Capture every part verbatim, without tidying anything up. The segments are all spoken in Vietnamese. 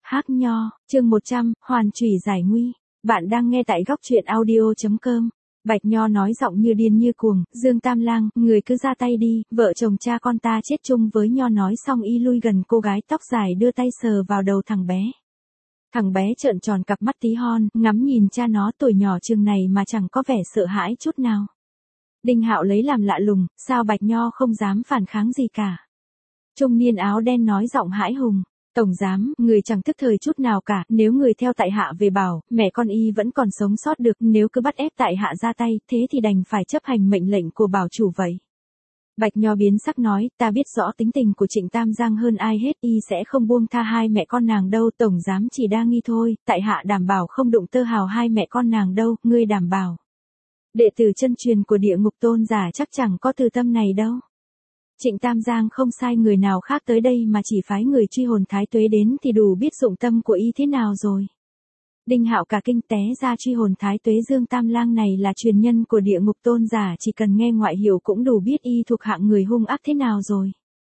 Hắc Nho, chương một trăm, Hoàn Chủy giải nguy. Bạn đang nghe tại góc truyện audio chấm com. Bạch Nho nói giọng như điên như cuồng, Dương Tam Lang, người cứ ra tay đi, vợ chồng cha con ta chết chung với Nho. Nói xong y lui gần cô gái tóc dài đưa tay sờ vào đầu thằng bé. Thằng bé trợn tròn cặp mắt tí hon, ngắm nhìn cha nó tuổi nhỏ chừng này mà chẳng có vẻ sợ hãi chút nào. Đinh Hạo lấy làm lạ lùng, sao Bạch Nho không dám phản kháng gì cả. Trung niên áo đen nói giọng hãi hùng. Tổng giám, người chẳng thức thời chút nào cả, nếu người theo tại hạ về bảo, mẹ con y vẫn còn sống sót được, nếu cứ bắt ép tại hạ ra tay, thế thì đành phải chấp hành mệnh lệnh của bảo chủ vậy. Bạch Nho biến sắc nói, ta biết rõ tính tình của Trịnh Tam Giang hơn ai hết, y sẽ không buông tha hai mẹ con nàng đâu, tổng giám chỉ đa nghi thôi, tại hạ đảm bảo không đụng tơ hào hai mẹ con nàng đâu, ngươi đảm bảo. Đệ tử chân truyền của Địa Ngục Tôn giả chắc chẳng có từ tâm này đâu. Trịnh Tam Giang không sai người nào khác tới đây mà chỉ phái người truy hồn Thái Tuế đến thì đủ biết dụng tâm của y thế nào rồi. Đinh Hạo cả kinh té ra truy hồn Thái Tuế Dương Tam Lang này là truyền nhân của Địa Ngục Tôn giả, chỉ cần nghe ngoại hiệu cũng đủ biết y thuộc hạng người hung ác thế nào rồi.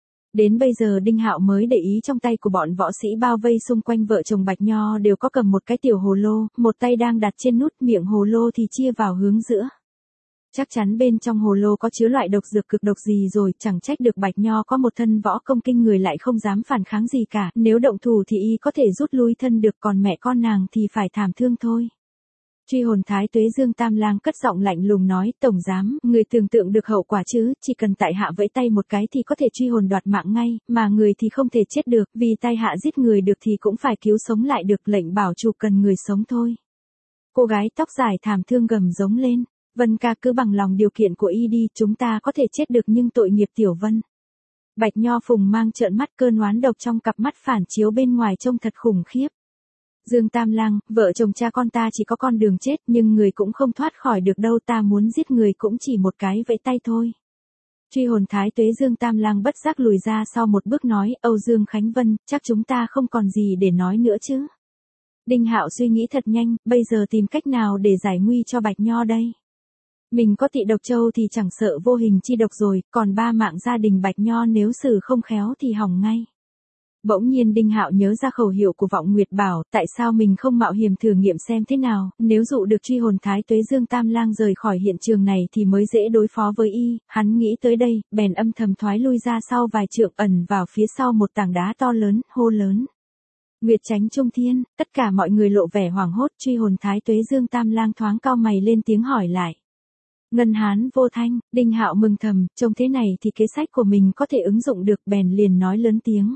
Đến bây giờ Đinh Hạo mới để ý trong tay của bọn võ sĩ bao vây xung quanh vợ chồng Bạch Nho đều có cầm một cái tiểu hồ lô, một tay đang đặt trên nút miệng hồ lô thì chia vào hướng giữa. Chắc chắn bên trong hồ lô có chứa loại độc dược cực độc gì rồi, chẳng trách được Bạch Nho có một thân võ công kinh người lại không dám phản kháng gì cả, nếu động thủ thì y có thể rút lui thân được, còn mẹ con nàng thì phải thảm thương thôi. Truy hồn Thái Tuế Dương Tam Lang cất giọng lạnh lùng nói, tổng giám, người tưởng tượng được hậu quả chứ, chỉ cần tại hạ vẫy tay một cái thì có thể truy hồn đoạt mạng ngay, mà người thì không thể chết được, vì tay hạ giết người được thì cũng phải cứu sống lại được, lệnh bảo chủ cần người sống thôi. Cô gái tóc dài thảm thương gầm giống lên. Vân ca cứ bằng lòng điều kiện của y đi, chúng ta có thể chết được nhưng tội nghiệp Tiểu Vân. Bạch Nho phùng mang trợn mắt, cơn oán độc trong cặp mắt phản chiếu bên ngoài trông thật khủng khiếp. Dương Tam Lang, vợ chồng cha con ta chỉ có con đường chết nhưng người cũng không thoát khỏi được đâu, ta muốn giết người cũng chỉ một cái vẫy tay thôi. Truy hồn Thái Tuế Dương Tam Lang bất giác lùi ra sau một bước nói, Âu Dương Khánh Vân, chắc chúng ta không còn gì để nói nữa chứ. Đinh Hạo suy nghĩ thật nhanh, bây giờ tìm cách nào để giải nguy cho Bạch Nho đây. Mình có Tị Độc Châu thì chẳng sợ vô hình chi độc rồi, còn ba mạng gia đình Bạch Nho nếu xử không khéo thì hỏng ngay. Bỗng nhiên Đinh Hạo nhớ ra khẩu hiệu của Vọng Nguyệt Bảo, tại sao mình không mạo hiểm thử nghiệm xem thế nào, nếu dụ được truy hồn Thái Tuế Dương Tam Lang rời khỏi hiện trường này thì mới dễ đối phó với y, hắn nghĩ tới đây, bèn âm thầm thoái lui ra sau vài trượng, ẩn vào phía sau một tảng đá to lớn, hô lớn. Nguyệt Chánh Trung Thiên, tất cả mọi người lộ vẻ hoảng hốt, truy hồn Thái Tuế Dương Tam Lang thoáng cau mày lên tiếng hỏi lại. Ngân Hán Vô Thanh, Đinh Hạo mừng thầm, trông thế này thì kế sách của mình có thể ứng dụng được, bèn liền nói lớn tiếng.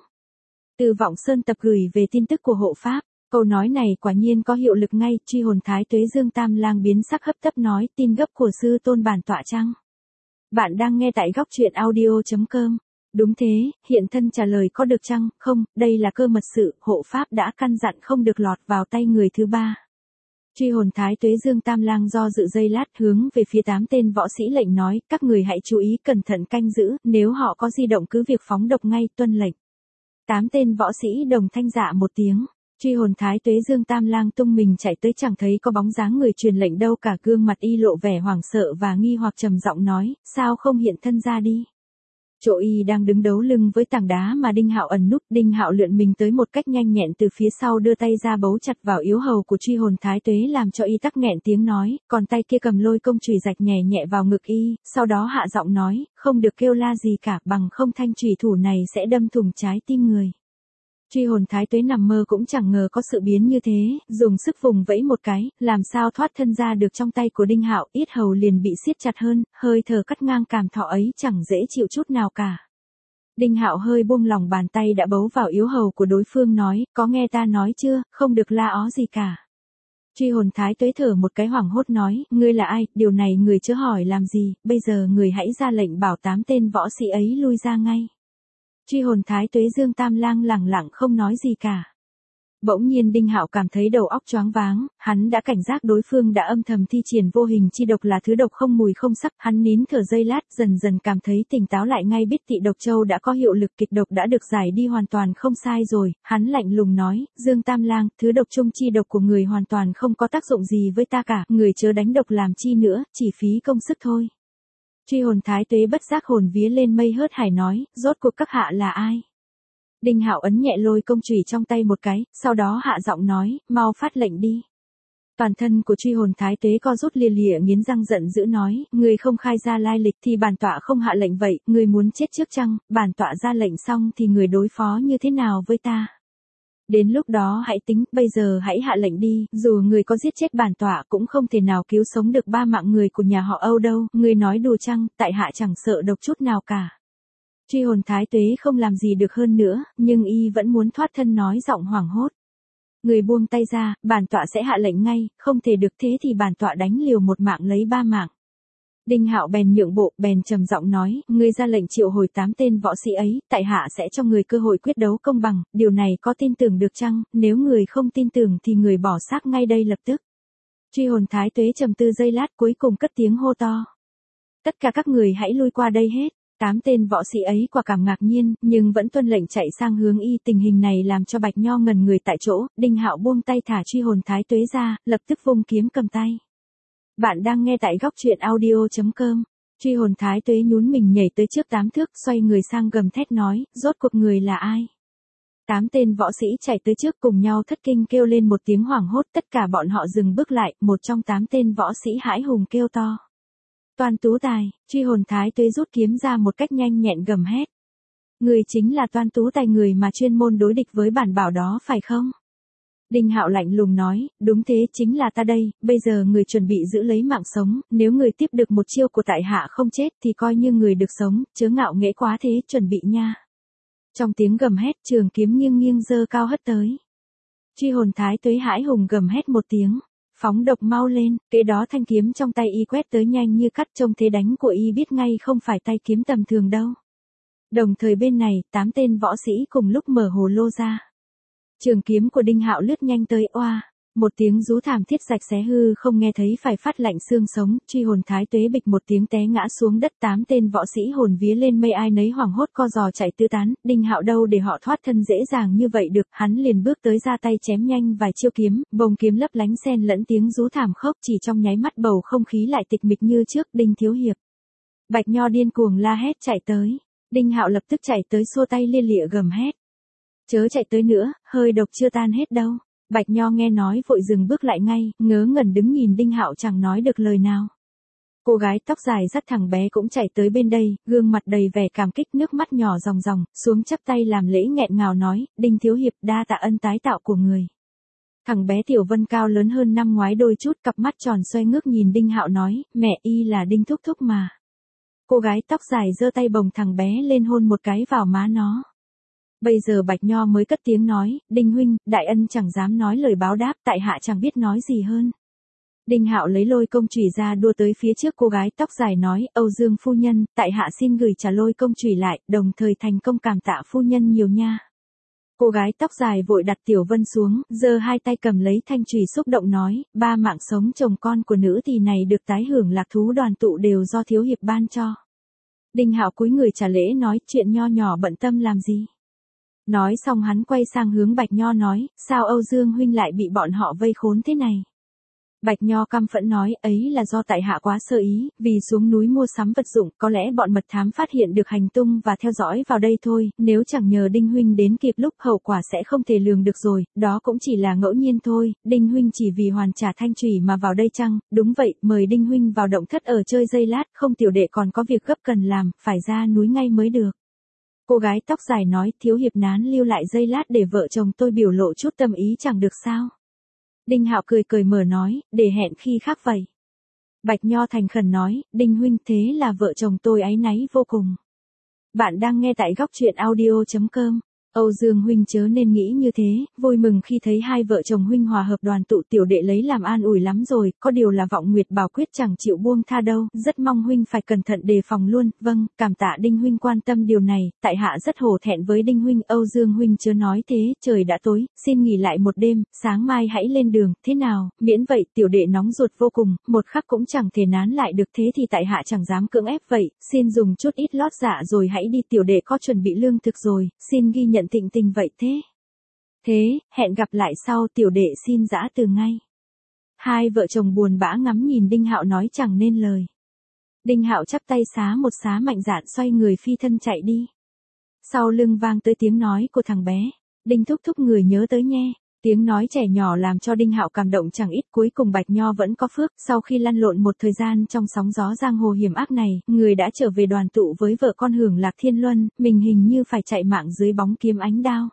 Từ Vọng Sơn tập gửi về tin tức của hộ pháp, câu nói này quả nhiên có hiệu lực ngay, truy hồn Thái Tuế Dương Tam Lang biến sắc hấp tấp nói, tin gấp của sư tôn bản tọa chăng? Bạn đang nghe tại góc truyện audio chấm com. Đúng thế, hiện thân trả lời có được chăng? Không, đây là cơ mật sự, hộ pháp đã căn dặn không được lọt vào tay người thứ ba. Truy hồn Thái Tuế Dương Tam Lang do dự giây lát, hướng về phía tám tên võ sĩ lệnh nói, các người hãy chú ý cẩn thận canh giữ, nếu họ có di động cứ việc phóng độc ngay, tuân lệnh. Tám tên võ sĩ đồng thanh dạ một tiếng. Truy hồn Thái Tuế Dương Tam Lang tung mình chạy tới, chẳng thấy có bóng dáng người truyền lệnh đâu cả, gương mặt y lộ vẻ hoảng sợ và nghi hoặc, trầm giọng nói, sao không hiện thân ra đi. Chỗ y đang đứng đấu lưng với tảng đá mà Đinh Hạo ẩn núp, Đinh Hạo lượn mình tới một cách nhanh nhẹn từ phía sau, đưa tay ra bấu chặt vào yếu hầu của truy hồn Thái Tuế làm cho y tắc nghẹn tiếng nói, còn tay kia cầm lôi công chùy rạch nhẹ nhẹ vào ngực y, sau đó hạ giọng nói, không được kêu la gì cả, bằng không thanh chùy thủ này sẽ đâm thủng trái tim người. Truy hồn Thái Tuế nằm mơ cũng chẳng ngờ có sự biến như thế, dùng sức vùng vẫy một cái, làm sao thoát thân ra được trong tay của Đinh Hạo, yết hầu liền bị siết chặt hơn, hơi thở cắt ngang càm thọ ấy chẳng dễ chịu chút nào cả. Đinh Hạo hơi buông lòng bàn tay đã bấu vào yếu hầu của đối phương nói, có nghe ta nói chưa, không được la ó gì cả. Truy hồn Thái Tuế thở một cái hoảng hốt nói, ngươi là ai, điều này người chớ hỏi làm gì, bây giờ người hãy ra lệnh bảo tám tên võ sĩ ấy lui ra ngay. Truy hồn Thái Tuế Dương Tam Lang lẳng lặng không nói gì cả. Bỗng nhiên Đinh Hạo cảm thấy đầu óc choáng váng, hắn đã cảnh giác đối phương đã âm thầm thi triển vô hình chi độc là thứ độc không mùi không sắc, hắn nín thở giây lát, dần dần cảm thấy tỉnh táo lại ngay, biết Tị Độc Châu đã có hiệu lực, kịch độc đã được giải đi hoàn toàn không sai rồi, hắn lạnh lùng nói, Dương Tam Lang, thứ độc chung chi độc của người hoàn toàn không có tác dụng gì với ta cả, người chớ đánh độc làm chi nữa, chỉ phí công sức thôi. Truy hồn Thái Tuế bất giác hồn vía lên mây hớt hải nói, rốt cuộc các hạ là ai? Đinh Hạo ấn nhẹ lôi công chùy trong tay một cái, sau đó hạ giọng nói, mau phát lệnh đi. Toàn thân của truy hồn thái tuế co rút lia lịa nghiến răng giận dữ nói, người không khai ra lai lịch thì bản tọa không hạ lệnh vậy, người muốn chết trước chăng, bản tọa ra lệnh xong thì người đối phó như thế nào với ta? Đến lúc đó hãy tính, bây giờ hãy hạ lệnh đi, dù người có giết chết bản tọa cũng không thể nào cứu sống được ba mạng người của nhà họ Âu đâu, người nói đùa chăng, tại hạ chẳng sợ độc chút nào cả. Truy hồn thái tuế không làm gì được hơn nữa, nhưng y vẫn muốn thoát thân nói giọng hoảng hốt. Người buông tay ra, bản tọa sẽ hạ lệnh ngay, không thể được thế thì bản tọa đánh liều một mạng lấy ba mạng. Đinh Hạo bèn nhượng bộ, bèn trầm giọng nói, người ra lệnh triệu hồi tám tên võ sĩ ấy, tại hạ sẽ cho người cơ hội quyết đấu công bằng, điều này có tin tưởng được chăng, nếu người không tin tưởng thì người bỏ xác ngay đây lập tức. Truy hồn thái tuế trầm tư giây lát cuối cùng cất tiếng hô to. Tất cả các người hãy lui qua đây hết. Tám tên võ sĩ ấy quả cảm ngạc nhiên, nhưng vẫn tuân lệnh chạy sang hướng y. Tình hình này làm cho Bạch Nho ngần người tại chỗ, Đinh Hạo buông tay thả truy hồn thái tuế ra, lập tức vung kiếm cầm tay. Bạn đang nghe tại góc truyện audio chấm com. Truy hồn thái tuế nhún mình nhảy tới trước tám thước, xoay người sang gầm thét nói, rốt cuộc người là ai? Tám tên võ sĩ chạy tới trước cùng nhau thất kinh kêu lên một tiếng hoảng hốt, tất cả bọn họ dừng bước lại, một trong tám tên võ sĩ hãi hùng kêu to. Toan Tú Tài, truy hồn thái tuế rút kiếm ra một cách nhanh nhẹn gầm hét. Người chính là Toan Tú Tài, người mà chuyên môn đối địch với bản bảo đó phải không? Đinh Hạo lạnh lùng nói, đúng thế, chính là ta đây, bây giờ người chuẩn bị giữ lấy mạng sống, nếu người tiếp được một chiêu của tại hạ không chết thì coi như người được sống, chớ ngạo nghễ quá thế, chuẩn bị nha. Trong tiếng gầm hét, trường kiếm nghiêng nghiêng giơ cao hất tới. Truy hồn thái tuế hãi hùng gầm hét một tiếng. Phóng độc mau lên, kế đó thanh kiếm trong tay y quét tới nhanh như cắt, trông thế đánh của y biết ngay không phải tay kiếm tầm thường đâu. Đồng thời bên này, tám tên võ sĩ cùng lúc mở hồ lô ra. Trường kiếm của Đinh Hạo lướt nhanh tới, oa, một tiếng rú thảm thiết rạch xé hư không nghe thấy phải phát lạnh xương sống, truy hồn thái tuế bịch một tiếng té ngã xuống đất, tám tên võ sĩ hồn vía lên mây ai nấy hoảng hốt co giò chạy tứ tán, Đinh Hạo đâu để họ thoát thân dễ dàng như vậy được, hắn liền bước tới ra tay chém nhanh vài chiêu kiếm, bồng kiếm lấp lánh xen lẫn tiếng rú thảm khốc, chỉ trong nháy mắt bầu không khí lại tịch mịch như trước, Đinh thiếu hiệp. Bạch Nho điên cuồng la hét chạy tới, Đinh Hạo lập tức chạy tới xua tay lia lịa gầm hét. Chớ chạy tới nữa, hơi độc chưa tan hết đâu. Bạch Nho nghe nói vội dừng bước lại ngay, ngớ ngẩn đứng nhìn Đinh Hạo chẳng nói được lời nào. Cô gái tóc dài dắt thằng bé cũng chạy tới bên đây, gương mặt đầy vẻ cảm kích, nước mắt nhỏ ròng ròng, xuống chắp tay làm lễ nghẹn ngào nói, Đinh thiếu hiệp đa tạ ân tái tạo của người. Thằng bé Tiểu Vân cao lớn hơn năm ngoái đôi chút, cặp mắt tròn xoe ngước nhìn Đinh Hạo nói, mẹ y là Đinh thúc thúc mà. Cô gái tóc dài giơ tay bồng thằng bé lên hôn một cái vào má nó. Bây giờ Bạch Nho mới cất tiếng nói, Đinh huynh, đại ân chẳng dám nói lời báo đáp, tại hạ chẳng biết nói gì hơn. Đinh Hạo lấy lôi công chùy ra đua tới phía trước cô gái tóc dài nói, Âu Dương phu nhân, tại hạ xin gửi trả lôi công chùy lại, đồng thời thành công cảm tạ phu nhân nhiều nha. Cô gái tóc dài vội đặt Tiểu Vân xuống, giơ hai tay cầm lấy thanh chùy xúc động nói, ba mạng sống chồng con của nữ tỳ này được tái hưởng lạc thú đoàn tụ đều do thiếu hiệp ban cho. Đinh Hạo cúi người trả lễ nói, chuyện nho nhỏ bận tâm làm gì. Nói xong hắn quay sang hướng Bạch Nho nói, sao Âu Dương huynh lại bị bọn họ vây khốn thế này? Bạch Nho căm phẫn nói, ấy là do tại hạ quá sơ ý, vì xuống núi mua sắm vật dụng, có lẽ bọn mật thám phát hiện được hành tung và theo dõi vào đây thôi, nếu chẳng nhờ Đinh huynh đến kịp lúc hậu quả sẽ không thể lường được rồi, đó cũng chỉ là ngẫu nhiên thôi, Đinh huynh chỉ vì hoàn trả thanh chùy mà vào đây chăng? Đúng vậy, mời Đinh huynh vào động thất ở chơi giây lát, không tiểu đệ còn có việc gấp cần làm, phải ra núi ngay mới được. Cô gái tóc dài nói, thiếu hiệp nán lưu lại giây lát để vợ chồng tôi biểu lộ chút tâm ý chẳng được sao? Đinh Hạo cười cười mở nói, để hẹn khi khác vậy. Bạch Nho thành khẩn nói, Đinh huynh thế là vợ chồng tôi áy náy vô cùng. Bạn đang nghe tại góc truyện audio chấm com. Âu Dương huynh chớ nên nghĩ như thế, vui mừng khi thấy hai vợ chồng huynh hòa hợp đoàn tụ, tiểu đệ lấy làm an ủi lắm rồi, có điều là Vọng Nguyệt Bảo quyết chẳng chịu buông tha đâu, rất mong huynh phải cẩn thận đề phòng luôn. Vâng, cảm tạ Đinh huynh quan tâm điều này, tại hạ rất hổ thẹn với Đinh huynh. Âu Dương huynh chớ nói thế, trời đã tối, xin nghỉ lại một đêm, sáng mai hãy lên đường, thế nào? Miễn vậy, tiểu đệ nóng ruột vô cùng, một khắc cũng chẳng thể nán lại được, thế thì tại hạ chẳng dám cưỡng ép vậy, xin dùng chút ít lót dạ rồi hãy đi, tiểu đệ có chuẩn bị lương thực rồi, xin ghi nhận thịnh tình vậy thế. Thế, hẹn gặp lại sau, tiểu đệ xin giã từ ngay. Hai vợ chồng buồn bã ngắm nhìn Đinh Hạo nói chẳng nên lời. Đinh Hạo chắp tay xá một xá mạnh dạn xoay người phi thân chạy đi. Sau lưng vang tới tiếng nói của thằng bé. Đinh thúc thúc người nhớ tới nhe. Tiếng nói trẻ nhỏ làm cho Đinh Hạo cảm động chẳng ít, cuối cùng Bạch Nho vẫn có phước, sau khi lăn lộn một thời gian trong sóng gió giang hồ hiểm ác này, người đã trở về đoàn tụ với vợ con hưởng lạc thiên luân, mình hình như phải chạy mạng dưới bóng kiếm ánh đao.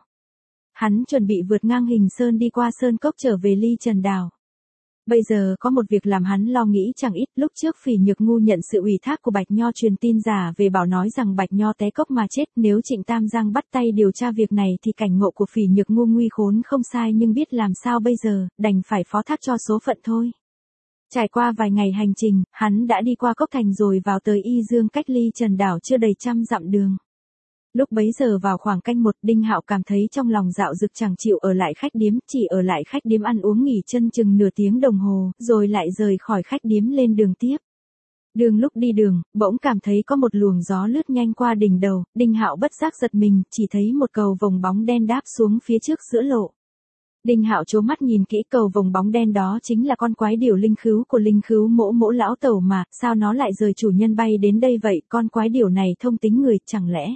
Hắn chuẩn bị vượt ngang Hình Sơn đi qua Sơn Cốc trở về Ly Trần Đảo. Bây giờ có một việc làm hắn lo nghĩ chẳng ít, lúc trước Phỉ Nhược Ngu nhận sự ủy thác của Bạch Nho truyền tin giả về bảo nói rằng Bạch Nho té cốc mà chết, nếu Trịnh Tam Giang bắt tay điều tra việc này thì cảnh ngộ của Phỉ Nhược Ngu nguy khốn không sai, nhưng biết làm sao bây giờ, đành phải phó thác cho số phận thôi. Trải qua vài ngày hành trình, hắn đã đi qua Cốc Thành rồi vào tới Y Dương, cách Ly Trần Đảo chưa đầy trăm dặm đường. Lúc bấy giờ vào khoảng canh một, Đinh Hạo cảm thấy trong lòng dạo dực chẳng chịu ở lại khách điếm, chỉ ở lại khách điếm ăn uống nghỉ chân chừng nửa tiếng đồng hồ, rồi lại rời khỏi khách điếm lên đường tiếp. Đường lúc đi đường, bỗng cảm thấy có một luồng gió lướt nhanh qua đỉnh đầu, Đinh Hạo bất giác giật mình, chỉ thấy một cầu vồng bóng đen đáp xuống phía trước giữa lộ. Đinh Hạo trố mắt nhìn kỹ, cầu vồng bóng đen đó chính là con quái điểu linh khứu của linh khứu mỗ mỗ lão tẩu mà, sao nó lại rời chủ nhân bay đến đây vậy, con quái điểu này thông tính người, chẳng lẽ...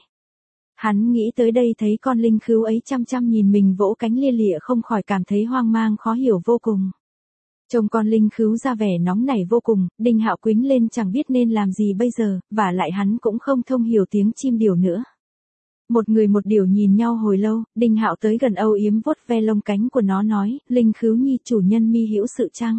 Hắn nghĩ tới đây thấy con linh khứu ấy chăm chăm nhìn mình vỗ cánh lia lịa không khỏi cảm thấy hoang mang khó hiểu vô cùng. Trông con linh khứu ra vẻ nóng nảy vô cùng, Đinh Hạo quĩnh lên chẳng biết nên làm gì bây giờ, và lại hắn cũng không thông hiểu tiếng chim điểu nữa. Một người một điểu nhìn nhau hồi lâu, Đinh Hạo tới gần âu yếm vuốt ve lông cánh của nó nói, linh khứu nhi chủ nhân mi hữu sự chăng?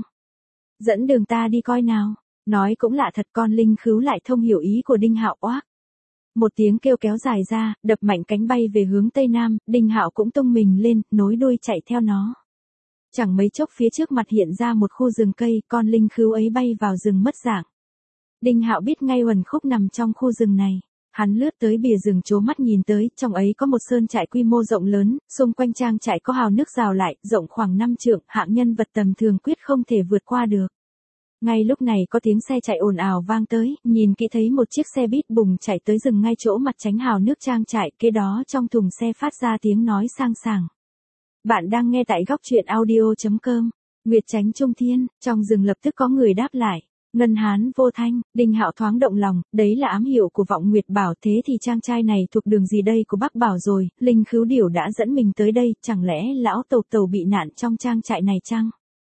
Dẫn đường ta đi coi nào. Nói cũng lạ thật, con linh khứu lại thông hiểu ý của Đinh Hạo oác. Một tiếng kêu kéo dài ra, đập mạnh cánh bay về hướng tây nam, Đinh Hạo cũng tung mình lên, nối đuôi chạy theo nó. Chẳng mấy chốc phía trước mặt hiện ra một khu rừng cây, con linh khứu ấy bay vào rừng mất dạng. Đinh Hạo biết ngay Uẩn Khúc nằm trong khu rừng này. Hắn lướt tới bìa rừng trố mắt nhìn tới, trong ấy có một sơn trại quy mô rộng lớn, xung quanh trang trại có hào nước rào lại, rộng khoảng năm trượng, hạng nhân vật tầm thường quyết không thể vượt qua được. Ngay lúc này có tiếng xe chạy ồn ào vang tới, nhìn kỹ thấy một chiếc xe bít bùng chạy tới dừng ngay chỗ mặt tránh hào nước trang trại, kế đó trong thùng xe phát ra tiếng nói sang sảng. Bạn đang nghe tại góc truyện audio chấm com. Nguyệt Chánh Trung Thiên, trong rừng lập tức có người đáp lại. Ngân Hán vô thanh, Đinh Hạo thoáng động lòng, đấy là ám hiệu của Vọng Nguyệt Bảo, thế thì trang trai này thuộc đường gì đây của Bắc Bảo rồi, linh khứu điểu đã dẫn mình tới đây, chẳng lẽ lão tàu tàu bị nạn trong trang trại này chăng?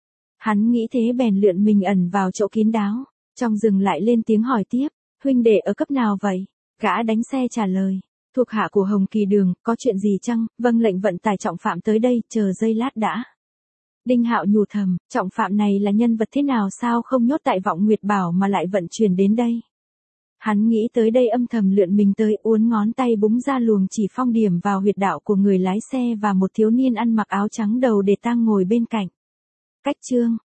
Hắn nghĩ thế bèn lượn mình ẩn vào chỗ kín đáo, trong rừng lại lên tiếng hỏi tiếp, huynh đệ ở cấp nào vậy? Gã đánh xe trả lời, thuộc hạ của Hồng Kỳ Đường, có chuyện gì chăng? Vâng, lệnh vận tải Trọng Phạm tới đây, chờ giây lát đã. Đinh Hạo nhủ thầm, Trọng Phạm này là nhân vật thế nào, sao không nhốt tại Vọng Nguyệt Bảo mà lại vận chuyển đến đây? Hắn nghĩ tới đây âm thầm lượn mình tới, uốn ngón tay búng ra luồng chỉ phong điểm vào huyệt đạo của người lái xe và một thiếu niên ăn mặc áo trắng đầu để tang ngồi bên cạnh. Cách chương